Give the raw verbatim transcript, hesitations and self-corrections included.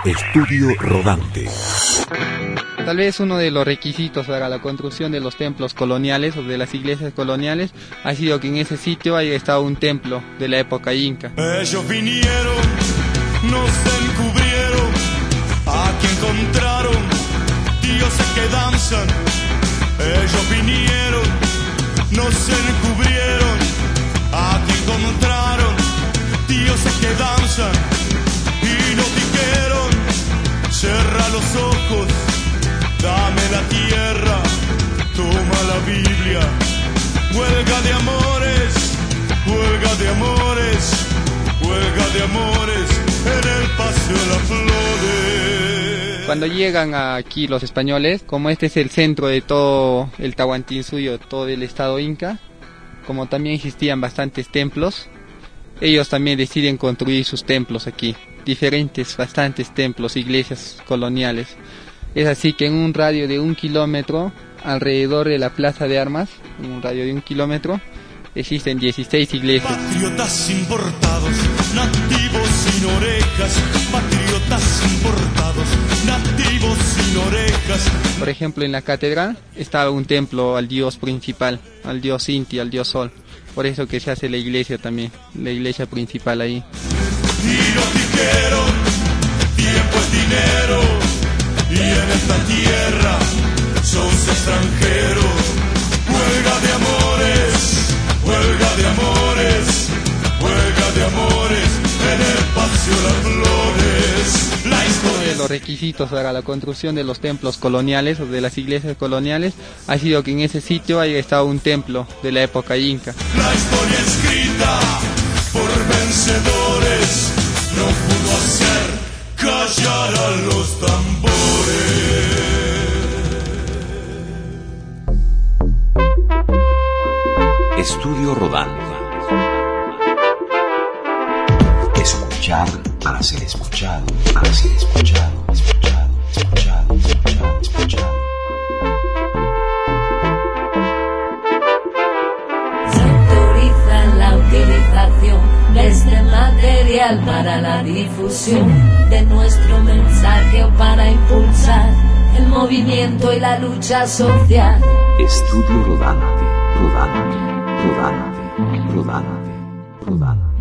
Estudio Rodante. Tal vez uno de los requisitos para la construcción de los templos coloniales o de las iglesias coloniales ha sido que en ese sitio haya estado un templo de la época inca. Ellos vinieron, nos encubrieron, aquí encontraron dioses que danzan. Ellos vinieron, nos encubrieron, aquí encontraron dioses que danzan y nos dijeron, cierra los ojos, dame la tierra, toma la Biblia, huelga de amores, huelga de amores, huelga de amores en el Paseo de las Flores. Cuando llegan aquí los españoles, como este es el centro de todo el Tahuantinsuyo, todo el estado inca, como también existían bastantes templos, ellos también deciden construir sus templos aquí, diferentes, bastantes templos, iglesias coloniales. Es así que en un radio de un kilómetro, alrededor de la Plaza de Armas, en un radio de un kilómetro, existen dieciséis iglesias. Patriotas importados, nativos sin orejas, patriotas importados, nativos sin orejas. Por ejemplo, en la catedral estaba un templo al dios principal, al dios Inti, al dios Sol. Por eso que se hace la iglesia también, la iglesia principal ahí. Y nos dijeron, tiempo es dinero, y en esta tierra sos extranjero. Huelga de amores, huelga de amores, huelga de amores en el Paseo de las Flores. La Uno de los requisitos para la construcción de los templos coloniales o de las iglesias coloniales ha sido que en ese sitio haya estado un templo de la época inca. La historia escrita por vencedores no pudo hacer callar a los tambores. Estudio Rodante. Escuchar para ser escuchado, para ser escuchado, escuchado, escuchado, escuchado, escuchado. Se autoriza la utilización de este material para la difusión de nuestro mensaje o para impulsar el movimiento y la lucha social. Estudio Rodante, Rodante, Rodante, Rodante, Rodante.